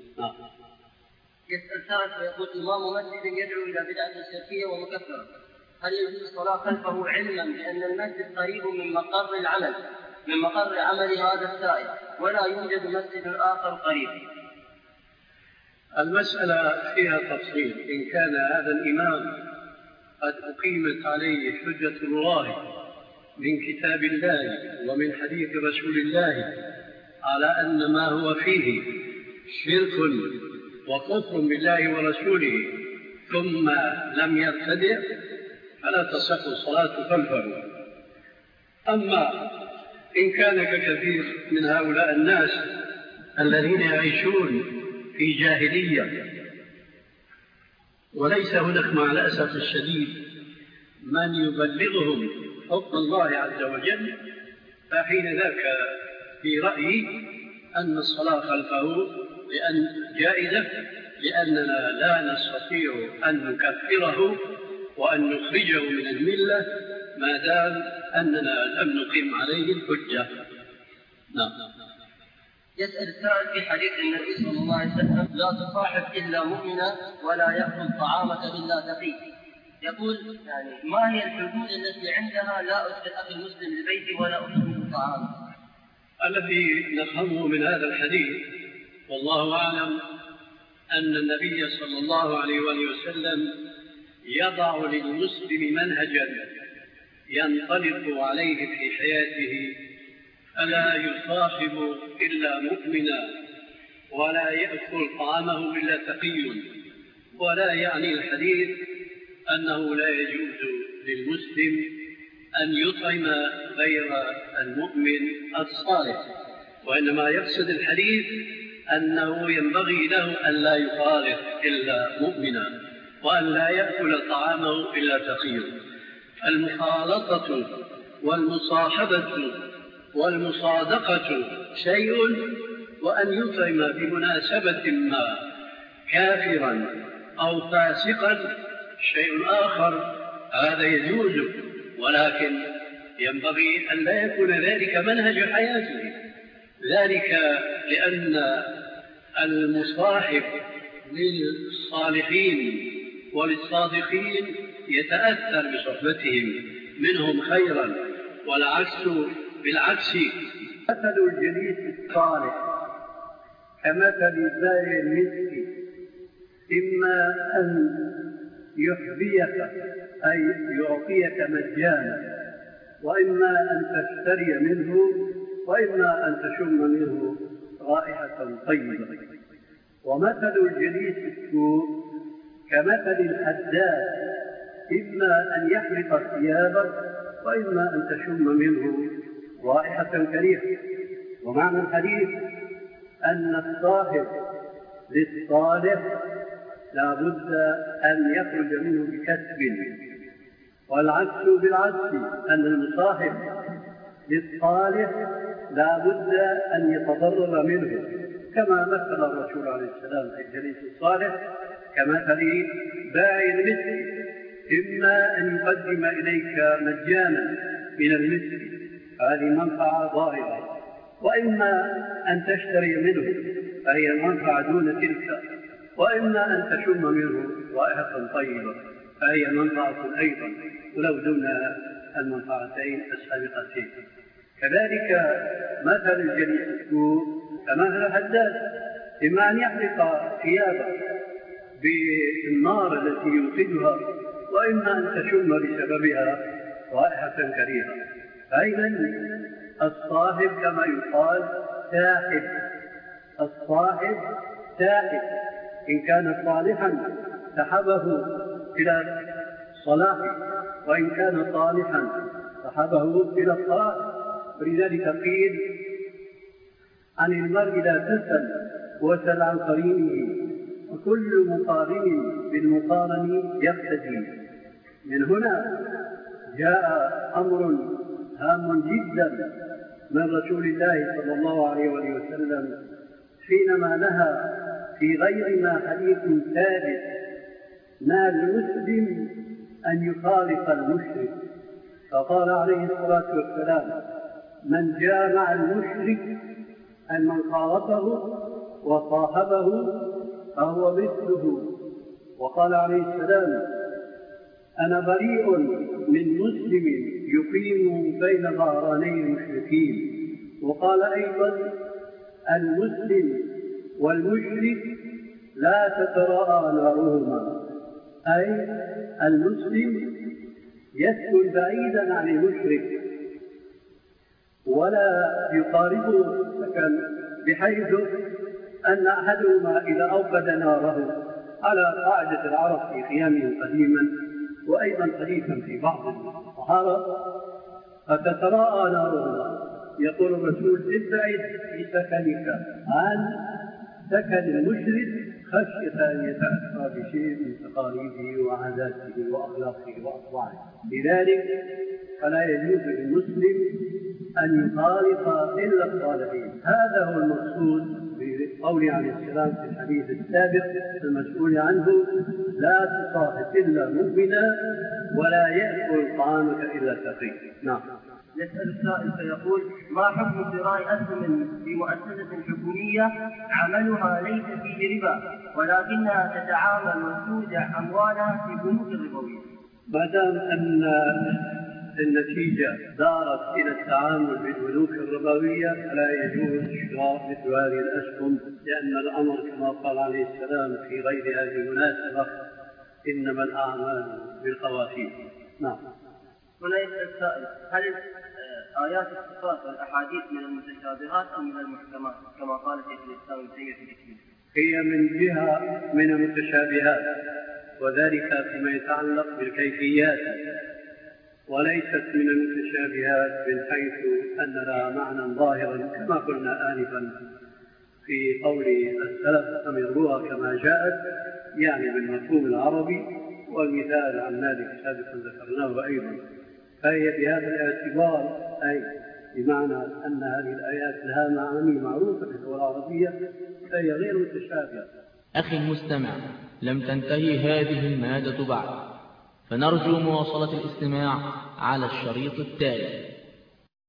يسأل سائل ويقول: إمام مسجد يدعو إلى بدعة شركية ومكفرة، هل يجوز الصلاة خلفه علما بأن المسجد قريب من مقر العمل من مقر عمل هذا السائل ولا يوجد مسجد آخر قريب؟ المسألة فيها تفصيل. إن كان هذا الإمام قد أقيمت عليه حجة الله من كتاب الله ومن حديث رسول الله على أن ما هو فيه شرك وكفر بالله ورسوله ثم لم يبتدع فلا تصح الصلاة خلفه. أما إن كان ككثير من هؤلاء الناس الذين يعيشون في جاهلية وليس هناك مع الأسف الشديد من يبلغهم حكم الله عز وجل، فحين ذاك في رأيي أن الصلاة خلفه لأن جائزة، لأننا لا نستطيع أن نكفره وأن نخرجه من الملة ما دام أننا لم نقيم عليه الحجة. نعم. يسأل السائل في حديث النبي صلى الله عليه وسلم: لا تصاحب إلا مؤمنا ولا يأكل طعامك إلا تقي. يقول يعني ما هي الحدود التي عندها لا أدخل أخي المسلم لبيتي ولا أدخل طعامه؟ الذي نفهمه من هذا الحديث والله أعلم أن النبي صلى الله عليه وسلم يضع للمسلم منهجا ينطلق عليه في حياته، فلا يصاحب إلا مؤمنا ولا يأكل طعامه إلا تقي. ولا يعني الحديث أنه لا يجوز للمسلم أن يطعم غير المؤمن الصالح، وإنما يقصد الحديث أنه ينبغي له أن لا يخالط إلا مؤمنا وأن لا يأكل طعامه إلا تقي. المخالطة والمصاحبة والمصادقة شيء، وأن يطعم بمناسبة ما كافرا أو فاسقا شيء آخر، هذا يجوز، ولكن ينبغي أن لا يكون ذلك منهج حياته. ذلك لأن المصاحب للصالحين وللصادقين يتأثر بصحبتهم منهم خيرا، والعكس بالعكس. مثل الجليس الصالح كمثل زارع المسك، إما أن يحبيك أي يعطيك مجانا، وإما أن تشتري منه، وإما أن تشم منه رائحة طيبة. ومثل الجليس السوء كمثل الحداد، إما أن يحرق ثيابك وإما أن تشم منه رائحة كريهة. ومعنى الحديث أن الصاحب للصالح لا بد أن يخرج منه بكسب، والعكس بالعكس، أن المصاحب للصالح لا بد أن يتضرر منه، كما مثل الرسول عليه السلام في الجليس الصالح كمثل بائع المثل، إما أن يقدم إليك مجانا من المثل، هذه منفعة ظاهرة، وإما أن تشتري منه فهي المنفعة دون تلك، وإما أن تشم منه رائحة طيبة فهي منفعة أيضا ولو دون المنفعتين السابقتين. كذلك مثل الجليس السوء كمثل الحداد، إما أن يحرق ثيابه بالنار التي يوقدها، وإما أن تشم بسببها رائحة كريهة. فإذا الصاحب كما يقال ساحب، الصاحب ساحب، إن كان صالحا سحبه إلى صلاحه، وإن كان صالحا سحبه إلى الصلاح. ولذلك قيل عن المرء لا تسل وسل عن قرينه، وكل مقارن بالمقارن يقتدي. من هنا جاء أمر هام جدا من رسول الله صلى الله عليه وسلم حينما نهى في غير ما حديث ثابت ما المسلم أن يخالف المشرك، فقال عليه الصلاة والسلام: من جامع المشرك أن من خالطه وصاحبه فهو مثله. وقال عليه السلام: أنا بريء من مسلم يقيم بين ظهراني المشركين. وقال أيضا: المسلم والمشرك لا تتراءى نارهما، أي المسلم يسكن بعيدا عن المشرك ولا يقاربه سكن، بحيث أن أحدهما إذا أوقد ناره على قاعدة العرب في خيامهم قديما وأيضا حديثا في بعض الصحابة فتتراءى نارهما، يقول الرسول: ابتعد في سكنك عن سكن المشرك خشية أن يتأثر بشيء من تقاليده وعاداته وأخلاقه وأطباعه. لذلك فلا يجوز للمسلم أن يخالط إلا الصالحين. هذا هو المقصود بقوله عليه السلام في الحديث السابق المسؤول عنه: لا تصاحب إلا مؤمنا ولا يأكل طعامك إلا تقي. نعم. يسأل السائل فيقول: ما حكم شراء أسهم في مؤسسة حكومية عملها ليس فيه ربا ولكنها تتعامل وتودع أموالها في بنوك ربوية؟ ما دام أن النتيجة دارت إلى التعامل بالبنوك الربوية فلا يجوز شراء مثل هذه الأسهم، لأن الأمر كما قال عليه السلام في غير هذه المناسبة: إنما الأعمال بالخواتيم. نعم. هنا يسأل السائل: هل آيات الصفات والأحاديث من المتشابهات أم من المحكمات كما قال شيخ الإسلام ابن تيمية في التكفير؟ هي من جهة من المتشابهات، وذلك فيما يتعلق بالكيفيات، وليست من المتشابهات من حيث أن لها معنى ظاهرا كما قلنا آنفا في قول السلف: أمروها كما جاءت، يعني بالمفهوم العربي، والمثال عن ذلك سابقا ذكرناه أيضا. فهي بهذا الاعتبار أي بمعنى أن هذه الآيات لها معاني معروفة في اللغة العربية فهي غير متشابهة. أخي المستمع، لم تنتهي هذه المادة بعد، فنرجو مواصلة الاستماع على الشريط التالي.